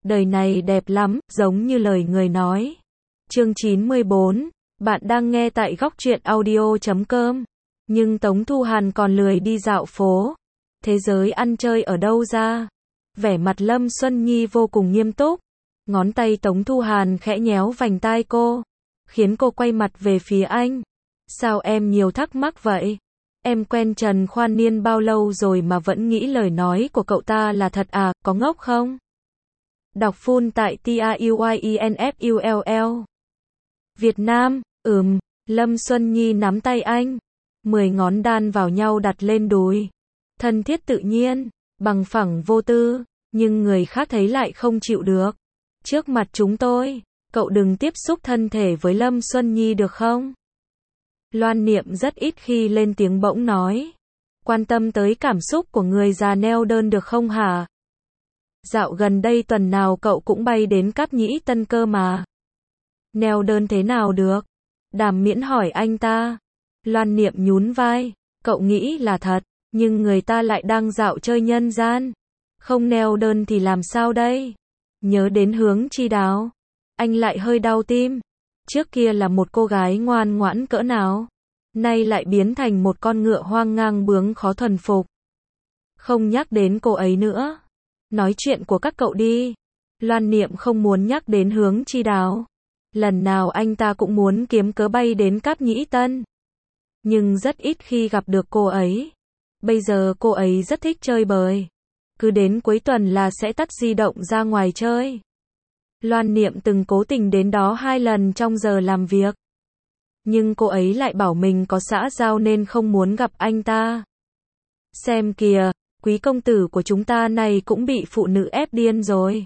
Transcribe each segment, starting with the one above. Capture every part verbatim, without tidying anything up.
Đời này đẹp lắm, giống như lời người nói. Chương chín mươi bốn, bạn đang nghe tại góc truyện audio chấm com. Nhưng Tống Thu Hàn còn lười đi dạo phố. Thế giới ăn chơi ở đâu ra? Vẻ mặt Lâm Xuân Nhi vô cùng nghiêm túc. Ngón tay Tống Thu Hàn khẽ nhéo vành tai cô, khiến cô quay mặt về phía anh. Sao em nhiều thắc mắc vậy? Em quen Trần Khoan Niên bao lâu rồi mà vẫn nghĩ lời nói của cậu ta là thật à, có ngốc không? Đọc full tại T A U Y E N F U L L. Việt Nam, ừm, Lâm Xuân Nhi nắm tay anh. Mười ngón đan vào nhau đặt lên đùi. Thân thiết tự nhiên, bằng phẳng vô tư, nhưng người khác thấy lại không chịu được. Trước mặt chúng tôi, cậu đừng tiếp xúc thân thể với Lâm Xuân Nhi được không? Loan Niệm rất ít khi lên tiếng bỗng nói. Quan tâm tới cảm xúc của người già neo đơn được không hả? Dạo gần đây tuần nào cậu cũng bay đến Cáp Nhĩ Tân cơ mà. Neo đơn thế nào được? Đàm Miễn hỏi anh ta. Loan Niệm nhún vai. Cậu nghĩ là thật, nhưng người ta lại đang dạo chơi nhân gian. Không neo đơn thì làm sao đây? Nhớ đến Hướng Chi Đào, anh lại hơi đau tim. Trước kia là một cô gái ngoan ngoãn cỡ nào, nay lại biến thành một con ngựa hoang ngang bướng khó thuần phục. Không nhắc đến cô ấy nữa. Nói chuyện của các cậu đi. Loan Niệm không muốn nhắc đến Hướng Chi Đào. Lần nào anh ta cũng muốn kiếm cớ bay đến Cáp Nhĩ Tân. Nhưng rất ít khi gặp được cô ấy. Bây giờ cô ấy rất thích chơi bời. Cứ đến cuối tuần là sẽ tắt di động ra ngoài chơi. Loan Niệm từng cố tình đến đó hai lần trong giờ làm việc. Nhưng cô ấy lại bảo mình có xã giao nên không muốn gặp anh ta. Xem kìa, quý công tử của chúng ta này cũng bị phụ nữ ép điên rồi.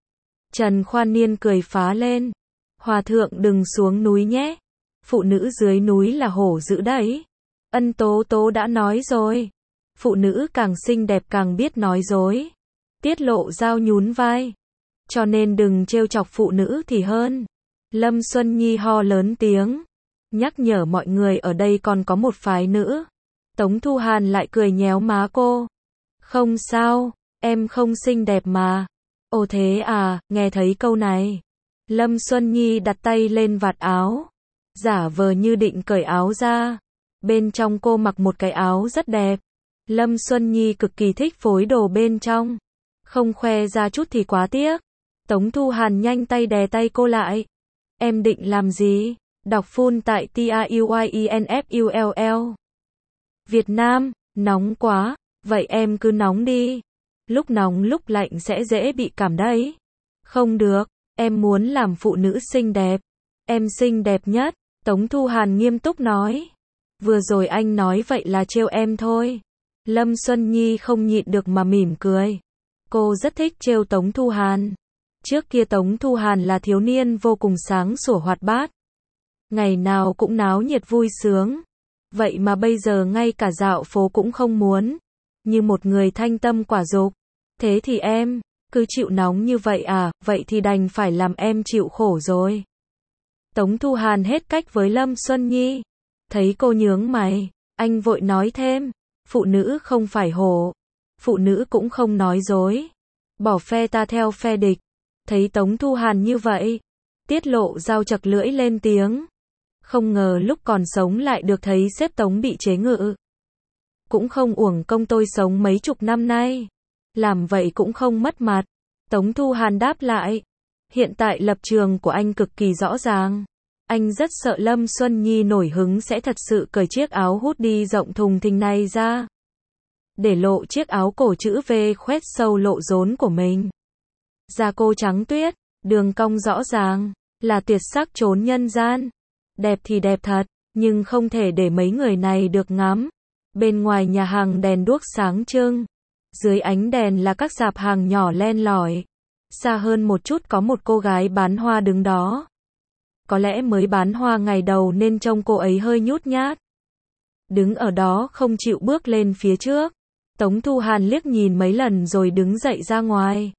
Trần Khoan Niên cười phá lên. Hòa thượng đừng xuống núi nhé. Phụ nữ dưới núi là hổ dữ đấy. Ân Tố Tố đã nói rồi. Phụ nữ càng xinh đẹp càng biết nói dối. Tiết Lộ Giao nhún vai. Cho nên đừng trêu chọc phụ nữ thì hơn. Lâm Xuân Nhi ho lớn tiếng. Nhắc nhở mọi người ở đây còn có một phái nữ. Tống Thu Hàn lại cười nhéo má cô. Không sao, em không xinh đẹp mà. Ồ thế à, nghe thấy câu này. Lâm Xuân Nhi đặt tay lên vạt áo. Giả vờ như định cởi áo ra. Bên trong cô mặc một cái áo rất đẹp. Lâm Xuân Nhi cực kỳ thích phối đồ bên trong. Không khoe ra chút thì quá tiếc. Tống Thu Hàn nhanh tay đè tay cô lại. Em định làm gì? Đọc full tại T A U Y E N F U L L. Việt Nam, nóng quá. Vậy em cứ nóng đi. Lúc nóng lúc lạnh sẽ dễ bị cảm đấy. Không được, em muốn làm phụ nữ xinh đẹp. Em xinh đẹp nhất. Tống Thu Hàn nghiêm túc nói. Vừa rồi anh nói vậy là trêu em thôi. Lâm Xuân Nhi không nhịn được mà mỉm cười. Cô rất thích trêu Tống Thu Hàn. Trước kia Tống Thu Hàn là thiếu niên vô cùng sáng sủa hoạt bát. Ngày nào cũng náo nhiệt vui sướng. Vậy mà bây giờ ngay cả dạo phố cũng không muốn. Như một người thanh tâm quả dục. Thế thì em, cứ chịu nóng như vậy à, vậy thì đành phải làm em chịu khổ rồi. Tống Thu Hàn hết cách với Lâm Xuân Nhi. Thấy cô nhướng mày, anh vội nói thêm. Phụ nữ không phải hổ. Phụ nữ cũng không nói dối. Bỏ phe ta theo phe địch. Thấy Tống Thu Hàn như vậy, Tiết Lộ Giao chật lưỡi lên tiếng. Không ngờ lúc còn sống lại được thấy sếp Tống bị chế ngự. Cũng không uổng công tôi sống mấy chục năm nay. Làm vậy cũng không mất mặt. Tống Thu Hàn đáp lại. Hiện tại lập trường của anh cực kỳ rõ ràng. Anh rất sợ Lâm Xuân Nhi nổi hứng sẽ thật sự cởi chiếc áo hút đi rộng thùng thình này ra. Để lộ chiếc áo cổ chữ V khoét sâu lộ rốn của mình. Da cô trắng tuyết, đường cong rõ ràng, là tuyệt sắc trốn nhân gian. Đẹp thì đẹp thật, nhưng không thể để mấy người này được ngắm. Bên ngoài nhà hàng đèn đuốc sáng trưng. Dưới ánh đèn là các dạp hàng nhỏ len lỏi. Xa hơn một chút có một cô gái bán hoa đứng đó. Có lẽ mới bán hoa ngày đầu nên trông cô ấy hơi nhút nhát. Đứng ở đó không chịu bước lên phía trước. Tống Thu Hàn liếc nhìn mấy lần rồi đứng dậy ra ngoài.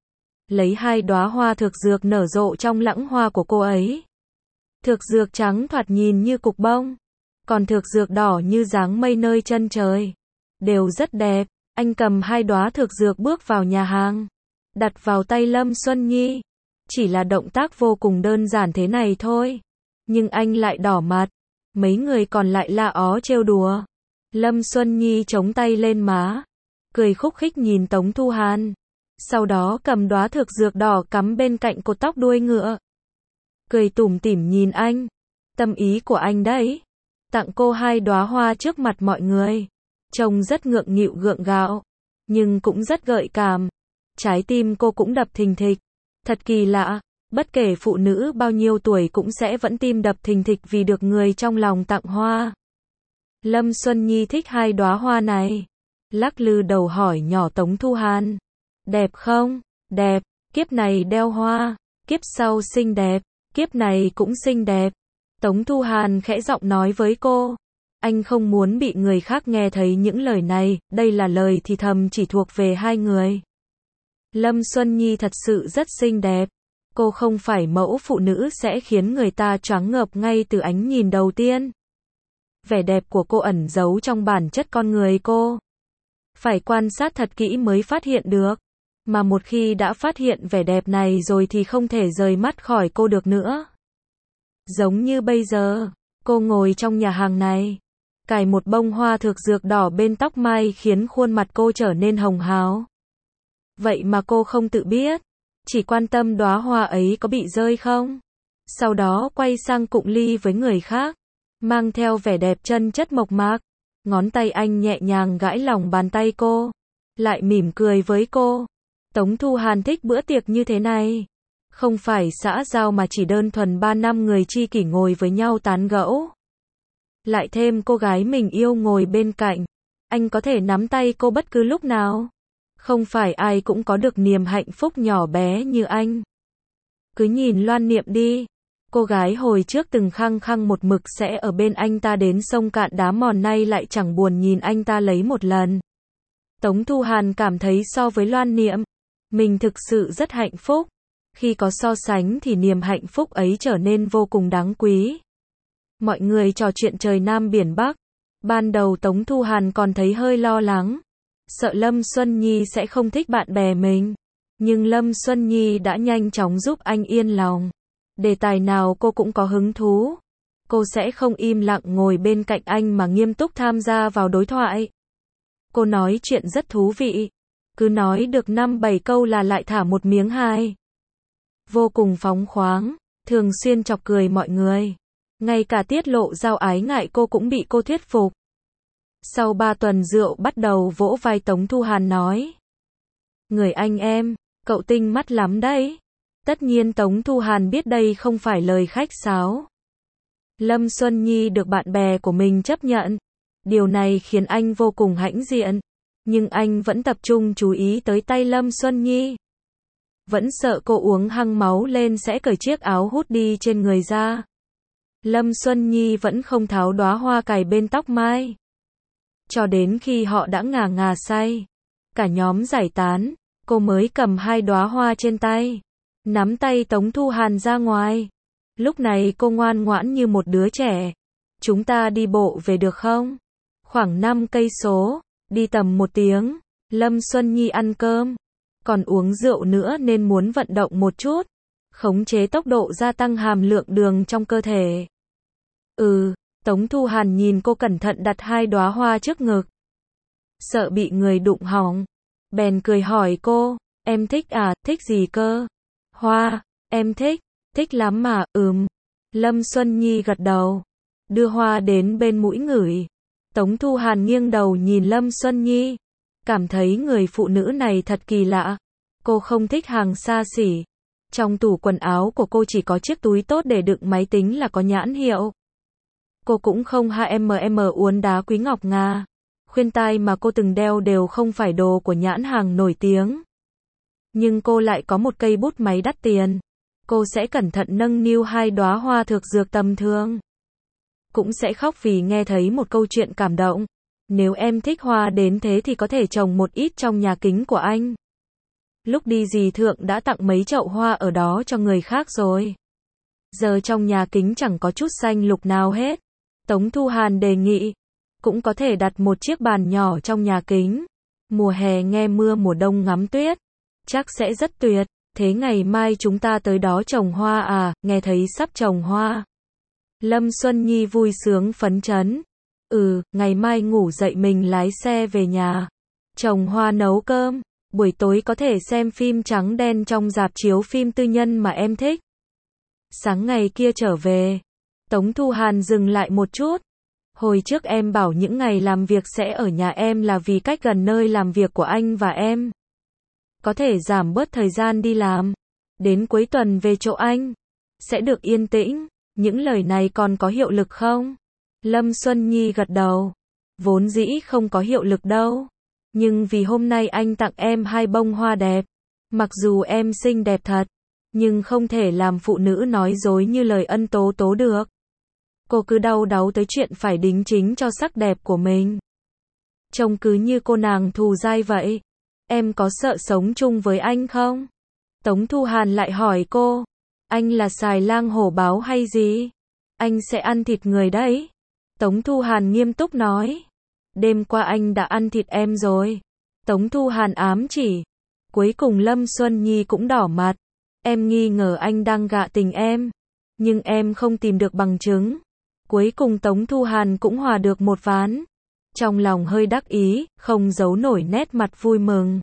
Lấy hai đóa hoa thực dược nở rộ trong lãng hoa của cô ấy. Thực dược trắng thoạt nhìn như cục bông. Còn thực dược đỏ như dáng mây nơi chân trời. Đều rất đẹp. Anh cầm hai đóa thực dược bước vào nhà hàng. đặt vào tay Lâm Xuân Nhi. Chỉ là động tác vô cùng đơn giản thế này thôi. Nhưng anh lại đỏ mặt. Mấy người còn lại la ó trêu đùa. Lâm Xuân Nhi chống tay lên má. Cười khúc khích nhìn Tống Thu Hàn. Sau đó cầm đóa thực dược đỏ cắm bên cạnh cột tóc đuôi ngựa. Cười tủm tỉm nhìn anh. Tâm ý của anh đấy. Tặng cô hai đóa hoa trước mặt mọi người. Trông rất ngượng nghịu gượng gạo. Nhưng cũng rất gợi cảm. Trái tim cô cũng đập thình thịch. Thật kỳ lạ. Bất kể phụ nữ bao nhiêu tuổi cũng sẽ vẫn tim đập thình thịch vì được người trong lòng tặng hoa. Lâm Xuân Nhi thích hai đóa hoa này. Lắc lư đầu hỏi nhỏ Tống Thu Hàn. Đẹp không? Đẹp. Kiếp này đeo hoa. Kiếp sau xinh đẹp. Kiếp này cũng xinh đẹp. Tống Thu Hàn khẽ giọng nói với cô. Anh không muốn bị người khác nghe thấy những lời này. Đây là lời thì thầm chỉ thuộc về hai người. Lâm Xuân Nhi thật sự rất xinh đẹp. Cô không phải mẫu phụ nữ sẽ khiến người ta choáng ngợp ngay từ ánh nhìn đầu tiên. Vẻ đẹp của cô ẩn giấu trong bản chất con người cô. Phải quan sát thật kỹ mới phát hiện được. Mà một khi đã phát hiện vẻ đẹp này rồi thì không thể rời mắt khỏi cô được nữa. Giống như bây giờ, cô ngồi trong nhà hàng này. Cài một bông hoa thực dược đỏ bên tóc mai khiến khuôn mặt cô trở nên hồng hào. Vậy mà cô không tự biết. Chỉ quan tâm đóa hoa ấy có bị rơi không. Sau đó quay sang cụng ly với người khác. Mang theo vẻ đẹp chân chất mộc mạc. Ngón tay anh nhẹ nhàng gãi lòng bàn tay cô. Lại mỉm cười với cô. Tống Thu Hàn thích bữa tiệc như thế này. Không phải xã giao mà chỉ đơn thuần ba năm người tri kỷ ngồi với nhau tán gẫu. Lại thêm cô gái mình yêu ngồi bên cạnh. Anh có thể nắm tay cô bất cứ lúc nào. Không phải ai cũng có được niềm hạnh phúc nhỏ bé như anh. Cứ nhìn Loan Niệm đi. Cô gái hồi trước từng khăng khăng một mực sẽ ở bên anh ta đến sông cạn đá mòn nay lại chẳng buồn nhìn anh ta lấy một lần. Tống Thu Hàn cảm thấy so với Loan Niệm, mình thực sự rất hạnh phúc. Khi có so sánh thì niềm hạnh phúc ấy trở nên vô cùng đáng quý. Mọi người trò chuyện trời Nam biển Bắc. Ban đầu Tống Thu Hàn còn thấy hơi lo lắng. Sợ Lâm Xuân Nhi sẽ không thích bạn bè mình. Nhưng Lâm Xuân Nhi đã nhanh chóng giúp anh yên lòng. Đề tài nào cô cũng có hứng thú. Cô sẽ không im lặng ngồi bên cạnh anh mà nghiêm túc tham gia vào đối thoại. Cô nói chuyện rất thú vị. Cứ nói được năm bảy câu là lại thả một miếng hai. Vô cùng phóng khoáng, thường xuyên chọc cười mọi người. Ngay cả tiết lộ giao ái ngại cô cũng bị cô thuyết phục. Sau ba tuần rượu bắt đầu vỗ vai Tống Thu Hàn nói. Người anh em, cậu tinh mắt lắm đấy. Tất nhiên Tống Thu Hàn biết đây không phải lời khách sáo. Lâm Xuân Nhi được bạn bè của mình chấp nhận. Điều này khiến anh vô cùng hãnh diện. Nhưng anh vẫn tập trung chú ý tới tay Lâm Xuân Nhi. Vẫn sợ cô uống hăng máu lên sẽ cởi chiếc áo hút đi trên người ra. Lâm Xuân Nhi vẫn không tháo đóa hoa cài bên tóc mai. Cho đến khi họ đã ngà ngà say. Cả nhóm giải tán. Cô mới cầm hai đóa hoa trên tay. Nắm tay Tống Thu Hàn ra ngoài. Lúc này cô ngoan ngoãn như một đứa trẻ. Chúng ta đi bộ về được không? Khoảng năm cây số. Đi tầm một tiếng. Lâm Xuân Nhi ăn cơm. Còn uống rượu nữa nên muốn vận động một chút. Khống chế tốc độ gia tăng hàm lượng đường trong cơ thể. Ừ, Tống Thu Hàn nhìn cô cẩn thận đặt hai đóa hoa trước ngực. Sợ bị người đụng hỏng. Bèn cười hỏi cô, em thích à, thích gì cơ? Hoa, em thích, thích lắm mà, ừm. Lâm Xuân Nhi gật đầu. Đưa hoa đến bên mũi ngửi. Tống Thu Hàn nghiêng đầu nhìn Lâm Xuân Nhi. Cảm thấy người phụ nữ này thật kỳ lạ. Cô không thích hàng xa xỉ. Trong tủ quần áo của cô chỉ có chiếc túi tốt để đựng máy tính là có nhãn hiệu. Cô cũng không hát em uốn đá quý ngọc Nga. Khuyên tai mà cô từng đeo đều không phải đồ của nhãn hàng nổi tiếng. Nhưng cô lại có một cây bút máy đắt tiền. Cô sẽ cẩn thận nâng niu hai đóa hoa thực dược tầm thường. Cũng sẽ khóc vì nghe thấy một câu chuyện cảm động. Nếu em thích hoa đến thế thì có thể trồng một ít trong nhà kính của anh. Lúc đi dì Thượng đã tặng mấy chậu hoa ở đó cho người khác rồi. Giờ trong nhà kính chẳng có chút xanh lục nào hết. Tống Thu Hàn đề nghị. Cũng có thể đặt một chiếc bàn nhỏ trong nhà kính. Mùa hè nghe mưa mùa đông ngắm tuyết. Chắc sẽ rất tuyệt. Thế ngày mai chúng ta tới đó trồng hoa à, nghe thấy sắp trồng hoa. Lâm Xuân Nhi vui sướng phấn chấn. Ừ, ngày mai ngủ dậy mình lái xe về nhà. Trồng hoa nấu cơm. Buổi tối có thể xem phim trắng đen trong rạp chiếu phim tư nhân mà em thích. Sáng ngày kia trở về. Tống Thu Hàn dừng lại một chút. Hồi trước em bảo những ngày làm việc sẽ ở nhà em là vì cách gần nơi làm việc của anh và em. Có thể giảm bớt thời gian đi làm. Đến cuối tuần về chỗ anh. Sẽ được yên tĩnh. Những lời này còn có hiệu lực không? Lâm Xuân Nhi gật đầu. Vốn dĩ không có hiệu lực đâu. Nhưng vì hôm nay anh tặng em hai bông hoa đẹp. Mặc dù em xinh đẹp thật. Nhưng không thể làm phụ nữ nói dối như lời Ân Tố Tố được. Cô cứ đau đáu tới chuyện phải đính chính cho sắc đẹp của mình. Trông cứ như cô nàng thù dai vậy. Em có sợ sống chung với anh không? Tống Thu Hàn lại hỏi cô. Anh là xài lang hổ báo hay gì? Anh sẽ ăn thịt người đấy. Tống Thu Hàn nghiêm túc nói. Đêm qua anh đã ăn thịt em rồi. Tống Thu Hàn ám chỉ. Cuối cùng Lâm Xuân Nhi cũng đỏ mặt. Em nghi ngờ anh đang gạ tình em. Nhưng em không tìm được bằng chứng. Cuối cùng Tống Thu Hàn cũng hòa được một ván. Trong lòng hơi đắc ý, không giấu nổi nét mặt vui mừng.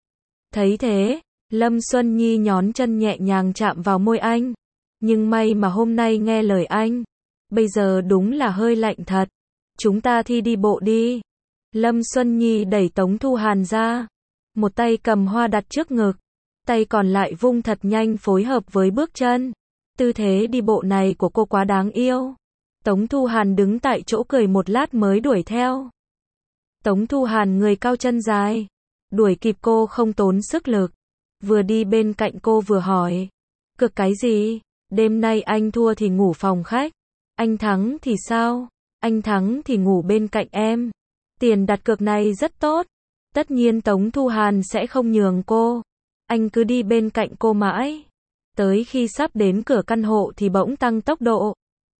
Thấy thế, Lâm Xuân Nhi nhón chân nhẹ nhàng chạm vào môi anh. Nhưng may mà hôm nay nghe lời anh. Bây giờ đúng là hơi lạnh thật. Chúng ta thi đi bộ đi. Lâm Xuân Nhi đẩy Tống Thu Hàn ra. Một tay cầm hoa đặt trước ngực. Tay còn lại vung thật nhanh phối hợp với bước chân. Tư thế đi bộ này của cô quá đáng yêu. Tống Thu Hàn đứng tại chỗ cười một lát mới đuổi theo. Tống Thu Hàn người cao chân dài. Đuổi kịp cô không tốn sức lực. Vừa đi bên cạnh cô vừa hỏi. Cược cái gì? Đêm nay anh thua thì ngủ phòng khách. Anh thắng thì sao? Anh thắng thì ngủ bên cạnh em. Tiền đặt cược này rất tốt. Tất nhiên Tống Thu Hàn sẽ không nhường cô. Anh cứ đi bên cạnh cô mãi. Tới khi sắp đến cửa căn hộ thì bỗng tăng tốc độ.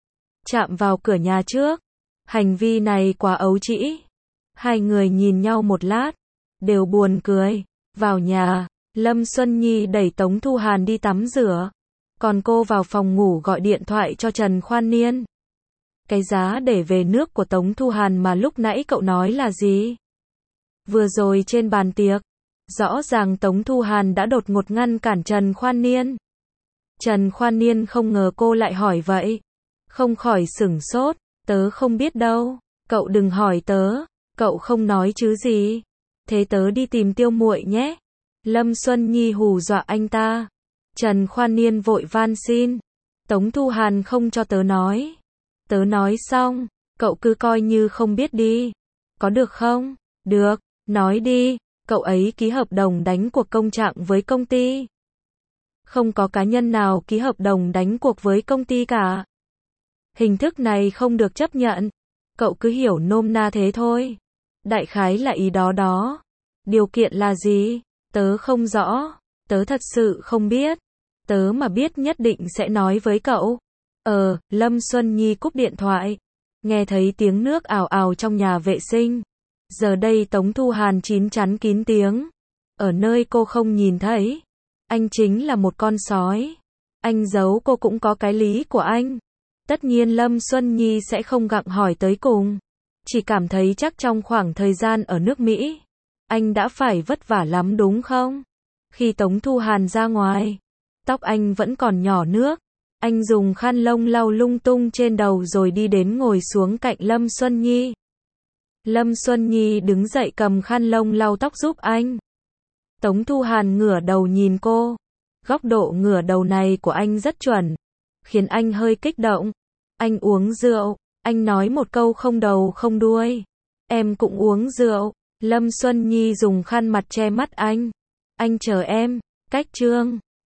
Chạm vào cửa nhà trước. Hành vi này quá ấu trĩ. Hai người nhìn nhau một lát. Đều buồn cười. Vào nhà, Lâm Xuân Nhi đẩy Tống Thu Hàn đi tắm rửa. Còn cô vào phòng ngủ gọi điện thoại cho Trần Khoan Niên. Cái giá để về nước của Tống Thu Hàn mà lúc nãy cậu nói là gì? Vừa rồi trên bàn tiệc. Rõ ràng Tống Thu Hàn đã đột ngột ngăn cản Trần Khoan Niên. Trần Khoan Niên không ngờ cô lại hỏi vậy. Không khỏi sửng sốt. Tớ không biết đâu. Cậu đừng hỏi tớ. Cậu không nói chứ gì. Thế tớ đi tìm Tiêu muội nhé. Lâm Xuân Nhi hù dọa anh ta. Trần Khoan Niên vội van xin. Tống Thu Hàn không cho tớ nói. Tớ nói xong. Cậu cứ coi như không biết đi. Có được không? Được. Nói đi. Cậu ấy ký hợp đồng đánh cuộc công trạng với công ty. Không có cá nhân nào ký hợp đồng đánh cuộc với công ty cả. Hình thức này không được chấp nhận. Cậu cứ hiểu nôm na thế thôi. Đại khái là ý đó đó. Điều kiện là gì? Tớ không rõ. Tớ thật sự không biết. Tớ mà biết nhất định sẽ nói với cậu. Ờ, Lâm Xuân Nhi cúp điện thoại. Nghe thấy tiếng nước ào ào trong nhà vệ sinh. Giờ đây Tống Thu Hàn chín chắn kín tiếng. Ở nơi cô không nhìn thấy. Anh chính là một con sói. Anh giấu cô cũng có cái lý của anh. Tất nhiên Lâm Xuân Nhi sẽ không gặng hỏi tới cùng. Chỉ cảm thấy chắc trong khoảng thời gian ở nước Mỹ. Anh đã phải vất vả lắm đúng không? Khi Tống Thu Hàn ra ngoài. Tóc anh vẫn còn nhỏ nước. Anh dùng khăn lông lau lung tung trên đầu rồi đi đến ngồi xuống cạnh Lâm Xuân Nhi. Lâm Xuân Nhi đứng dậy cầm khăn lông lau tóc giúp anh. Tống Thu Hàn ngửa đầu nhìn cô. Góc độ ngửa đầu này của anh rất chuẩn. Khiến anh hơi kích động. Anh uống rượu. Anh nói một câu không đầu không đuôi. Em cũng uống rượu. Lâm Xuân Nhi dùng khăn mặt che mắt anh. Anh chờ em. Cách chương